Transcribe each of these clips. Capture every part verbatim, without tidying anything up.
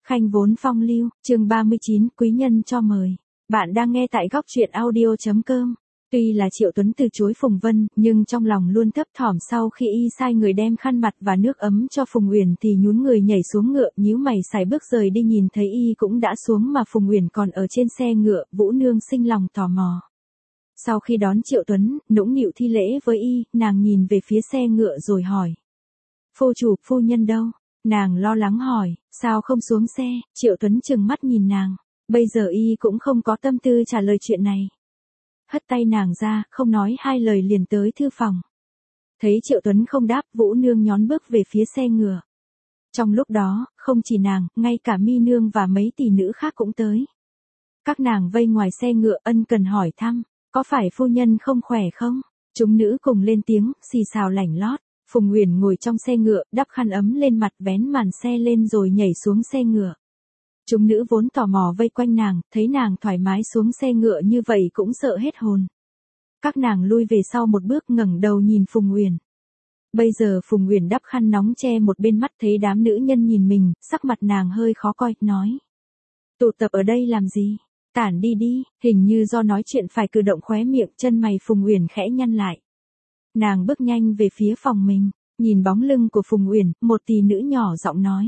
Khanh vốn phong lưu, chương ba mươi chín, quý nhân cho mời. Bạn đang nghe tại góc truyện audio chấm com. Tuy là Triệu Tuấn từ chối Phùng Vân, nhưng trong lòng luôn thấp thỏm sau khi y sai người đem khăn mặt và nước ấm cho Phùng Uyển thì nhún người nhảy xuống ngựa, nhíu mày sải bước rời đi, nhìn thấy y cũng đã xuống mà Phùng Uyển còn ở trên xe ngựa, Vũ Nương sinh lòng tò mò. Sau khi đón Triệu Tuấn, nũng nịu thi lễ với y, nàng nhìn về phía xe ngựa rồi hỏi. Phu chủ, phu nhân đâu? Nàng lo lắng hỏi, sao không xuống xe? Triệu Tuấn trừng mắt nhìn nàng, bây giờ y cũng không có tâm tư trả lời chuyện này. Hất tay nàng ra, không nói hai lời liền tới thư phòng. Thấy Triệu Tuấn không đáp, Vũ Nương nhón bước về phía xe ngựa. Trong lúc đó, không chỉ nàng, ngay cả Mi Nương và mấy tỷ nữ khác cũng tới. Các nàng vây ngoài xe ngựa ân cần hỏi thăm, có phải phu nhân không khỏe không? Chúng nữ cùng lên tiếng, xì xào lảnh lót. Phùng Uyển ngồi trong xe ngựa, đắp khăn ấm lên mặt, vén màn xe lên rồi nhảy xuống xe ngựa. Chúng nữ vốn tò mò vây quanh nàng, thấy nàng thoải mái xuống xe ngựa như vậy cũng sợ hết hồn. Các nàng lui về sau một bước, ngẩng đầu nhìn Phùng Uyển. Bây giờ Phùng Uyển đắp khăn nóng che một bên mắt, thấy đám nữ nhân nhìn mình, sắc mặt nàng hơi khó coi, nói. Tụ tập ở đây làm gì? Tản đi đi. Hình như do nói chuyện phải cử động khóe miệng, chân mày Phùng Uyển khẽ nhăn lại. Nàng bước nhanh về phía phòng mình, nhìn bóng lưng của Phùng Uyển, một tỷ nữ nhỏ giọng nói.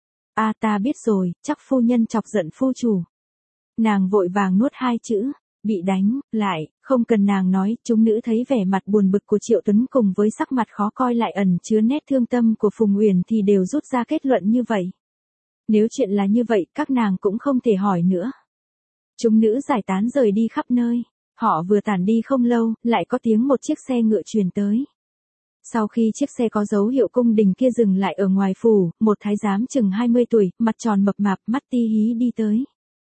A à, ta biết rồi, chắc phu nhân chọc giận phu chủ. Nàng vội vàng nuốt hai chữ, bị đánh, lại, không cần nàng nói, chúng nữ thấy vẻ mặt buồn bực của Triệu Tuấn cùng với sắc mặt khó coi lại ẩn chứa nét thương tâm của Phùng Uyển thì đều rút ra kết luận như vậy. Nếu chuyện là như vậy, các nàng cũng không thể hỏi nữa. Chúng nữ giải tán rời đi khắp nơi. Họ vừa tản đi không lâu, lại có tiếng một chiếc xe ngựa truyền tới. Sau khi chiếc xe có dấu hiệu cung đình kia dừng lại ở ngoài phủ, một thái giám chừng hai mươi tuổi, mặt tròn mập mạp, mắt ti hí đi tới.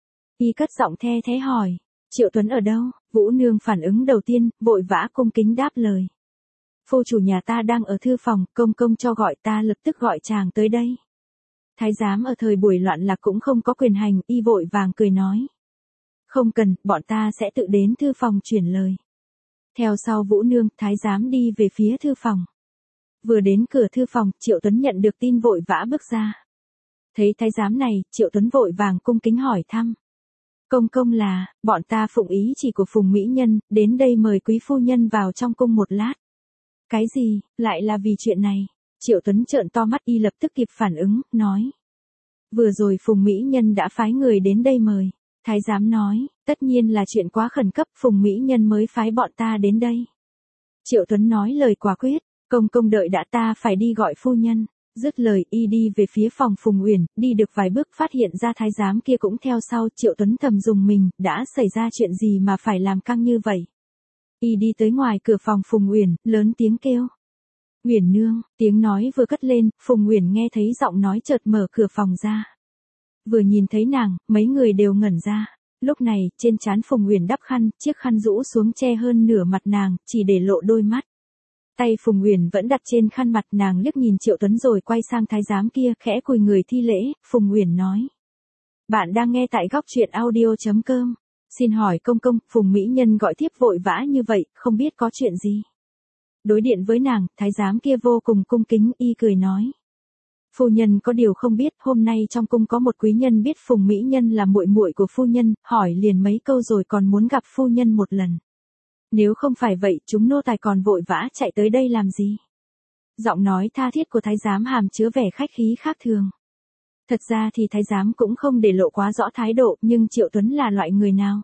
Y cất giọng the thế hỏi, Triệu Tuấn ở đâu? Vũ Nương phản ứng đầu tiên, vội vã cung kính đáp lời. Phu chủ nhà ta đang ở thư phòng, công công cho gọi ta lập tức gọi chàng tới đây. Thái giám ở thời buổi loạn lạc cũng không có quyền hành, y vội vàng cười nói. Không cần, bọn ta sẽ tự đến thư phòng chuyển lời. Theo sau Vũ Nương, thái giám đi về phía thư phòng. Vừa đến cửa thư phòng, Triệu Tuấn nhận được tin vội vã bước ra. Thấy thái giám này, Triệu Tuấn vội vàng cung kính hỏi thăm. Công công là, bọn ta phụng ý chỉ của Phùng Mỹ Nhân, đến đây mời quý phu nhân vào trong cung một lát. Cái gì, lại là vì chuyện này? Triệu Tuấn trợn to mắt, y lập tức kịp phản ứng, nói. Vừa rồi Phùng Mỹ Nhân đã phái người đến đây mời. Thái giám nói, tất nhiên là chuyện quá khẩn cấp, Phùng Mỹ Nhân mới phái bọn ta đến đây. Triệu Tuấn nói lời quả quyết, công công đợi đã, ta phải đi gọi phu nhân. Dứt lời, y đi về phía phòng Phùng Uyển, đi được vài bước phát hiện ra thái giám kia cũng theo sau. Triệu Tuấn thầm dùng mình, đã xảy ra chuyện gì mà phải làm căng như vậy. Y đi tới ngoài cửa phòng Phùng Uyển, lớn tiếng kêu. Uyển nương, tiếng nói vừa cất lên, Phùng Uyển nghe thấy giọng nói chợt mở cửa phòng ra. Vừa nhìn thấy nàng, mấy người đều ngẩn ra. Lúc này, trên trán Phùng Uyển đắp khăn, chiếc khăn rũ xuống che hơn nửa mặt nàng, chỉ để lộ đôi mắt. Tay Phùng Uyển vẫn đặt trên khăn mặt, nàng liếc nhìn Triệu Tuấn rồi quay sang thái giám kia, khẽ cúi người thi lễ. Phùng Uyển nói. Bạn đang nghe tại góc truyện audio chấm com. Xin hỏi công công, Phùng Mỹ Nhân gọi thiếp vội vã như vậy, không biết có chuyện gì. Đối điện với nàng, thái giám kia vô cùng cung kính, y cười nói. Phu nhân có điều không biết, hôm nay trong cung có một quý nhân biết Phùng Mỹ Nhân là muội muội của phu nhân, hỏi liền mấy câu rồi còn muốn gặp phu nhân một lần. Nếu không phải vậy, chúng nô tài còn vội vã chạy tới đây làm gì? Giọng nói tha thiết của thái giám hàm chứa vẻ khách khí khác thường. Thật ra thì thái giám cũng không để lộ quá rõ thái độ, nhưng Triệu Tuấn là loại người nào?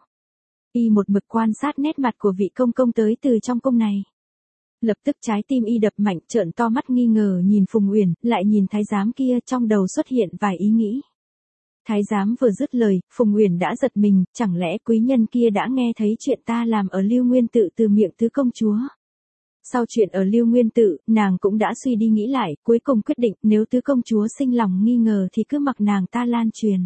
Y một mực quan sát nét mặt của vị công công tới từ trong cung này. Lập tức trái tim y đập mạnh, trợn to mắt nghi ngờ nhìn Phùng Uyển, lại nhìn thái giám kia, trong đầu xuất hiện vài ý nghĩ. Thái giám vừa dứt lời, Phùng Uyển đã giật mình, chẳng lẽ quý nhân kia đã nghe thấy chuyện ta làm ở Lưu Nguyên Tự từ miệng tứ công chúa. Sau chuyện ở Lưu Nguyên Tự, nàng cũng đã suy đi nghĩ lại, cuối cùng quyết định nếu tứ công chúa sinh lòng nghi ngờ thì cứ mặc nàng ta lan truyền.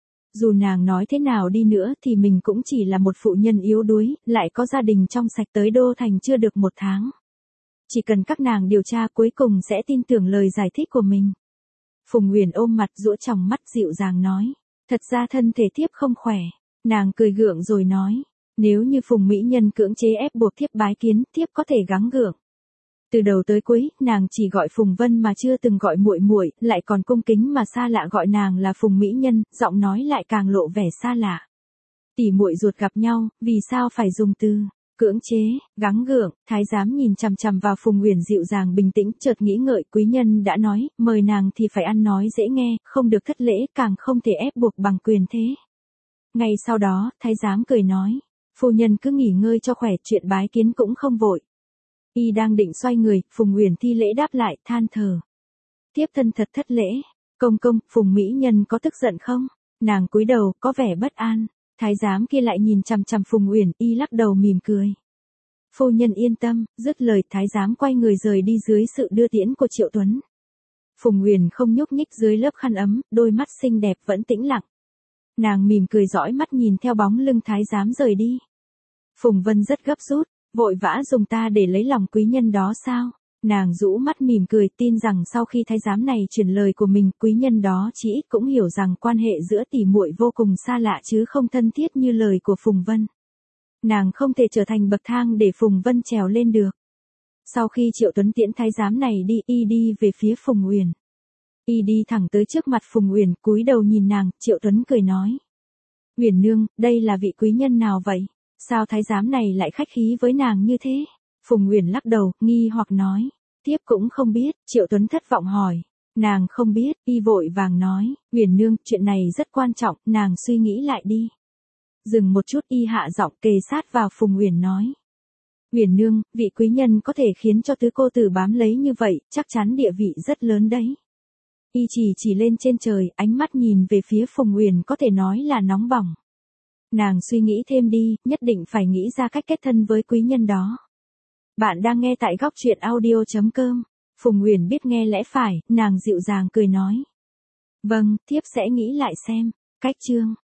Dù nàng nói thế nào đi nữa thì mình cũng chỉ là một phụ nhân yếu đuối, lại có gia đình trong sạch, tới đô thành chưa được một tháng. Chỉ cần các nàng điều tra cuối cùng sẽ tin tưởng lời giải thích của mình. Phùng Uyển ôm mặt duỗi tròng mắt dịu dàng nói. Thật ra thân thể thiếp không khỏe. Nàng cười gượng rồi nói. Nếu như Phùng Mỹ Nhân cưỡng chế ép buộc thiếp bái kiến, thiếp có thể gắng gượng. Từ đầu tới cuối, nàng chỉ gọi Phùng Vân mà chưa từng gọi muội muội, lại còn cung kính mà xa lạ gọi nàng là Phùng mỹ nhân, giọng nói lại càng lộ vẻ xa lạ. Tỷ muội ruột gặp nhau, vì sao phải dùng từ cưỡng chế, gắng gượng? Thái giám nhìn chằm chằm vào Phùng Uyển dịu dàng bình tĩnh, chợt nghĩ ngợi, quý nhân đã nói, mời nàng thì phải ăn nói dễ nghe, không được thất lễ, càng không thể ép buộc bằng quyền thế. Ngay sau đó, thái giám cười nói, phu nhân cứ nghỉ ngơi cho khỏe, chuyện bái kiến cũng không vội. Y đang định xoay người, Phùng Uyển thi lễ đáp lại, than thở. Tiếp thân thật thất lễ. Công công, Phùng mỹ nhân có tức giận không? Nàng cúi đầu, có vẻ bất an. Thái giám kia lại nhìn chằm chằm Phùng Uyển, y lắc đầu mỉm cười. Phu nhân yên tâm, dứt lời, thái giám quay người rời đi dưới sự đưa tiễn của Triệu Tuấn. Phùng Uyển không nhúc nhích dưới lớp khăn ấm, đôi mắt xinh đẹp vẫn tĩnh lặng. Nàng mỉm cười dõi mắt nhìn theo bóng lưng thái giám rời đi. Phùng Vân rất gấp rút, vội vã dùng ta để lấy lòng quý nhân đó sao? Nàng rũ mắt mỉm cười, tin rằng sau khi thái giám này truyền lời của mình, quý nhân đó chỉ ít cũng hiểu rằng quan hệ giữa tỷ muội vô cùng xa lạ chứ không thân thiết như lời của Phùng Vân. Nàng không thể trở thành bậc thang để Phùng Vân trèo lên được. Sau khi Triệu Tuấn tiễn thái giám này đi, y đi về phía Phùng Uyển. Y đi thẳng tới trước mặt Phùng Uyển, cúi đầu nhìn nàng, Triệu Tuấn cười nói. Uyển nương, đây là vị quý nhân nào vậy? Sao thái giám này lại khách khí với nàng như thế? Phùng Uyển lắc đầu, nghi hoặc nói. Tiếp cũng không biết, Triệu Tuấn thất vọng hỏi. Nàng không biết, y vội vàng nói. Uyển nương, chuyện này rất quan trọng, nàng suy nghĩ lại đi. Dừng một chút, y hạ giọng kề sát vào Phùng Uyển nói. Uyển nương, vị quý nhân có thể khiến cho tứ cô tử bám lấy như vậy, chắc chắn địa vị rất lớn đấy. Y chỉ chỉ lên trên trời, ánh mắt nhìn về phía Phùng Uyển có thể nói là nóng bỏng. Nàng suy nghĩ thêm đi, nhất định phải nghĩ ra cách kết thân với quý nhân đó. Bạn đang nghe tại góc truyện audio chấm com. Phùng Uyển biết nghe lẽ phải, nàng dịu dàng cười nói. Vâng, thiếp sẽ nghĩ lại xem. Cách chương